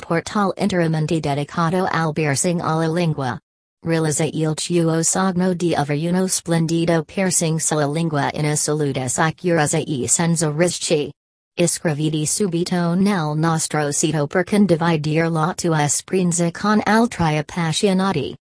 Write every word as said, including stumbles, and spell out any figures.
portal interamente dedicato al piercing alla lingua. Realizza il tuo sogno di avere uno splendido piercing sulla lingua in assoluta sicurezza e senza rischi. Iscriviti subito nel nostro sito per condividere la tua esperienza con altri appassionati.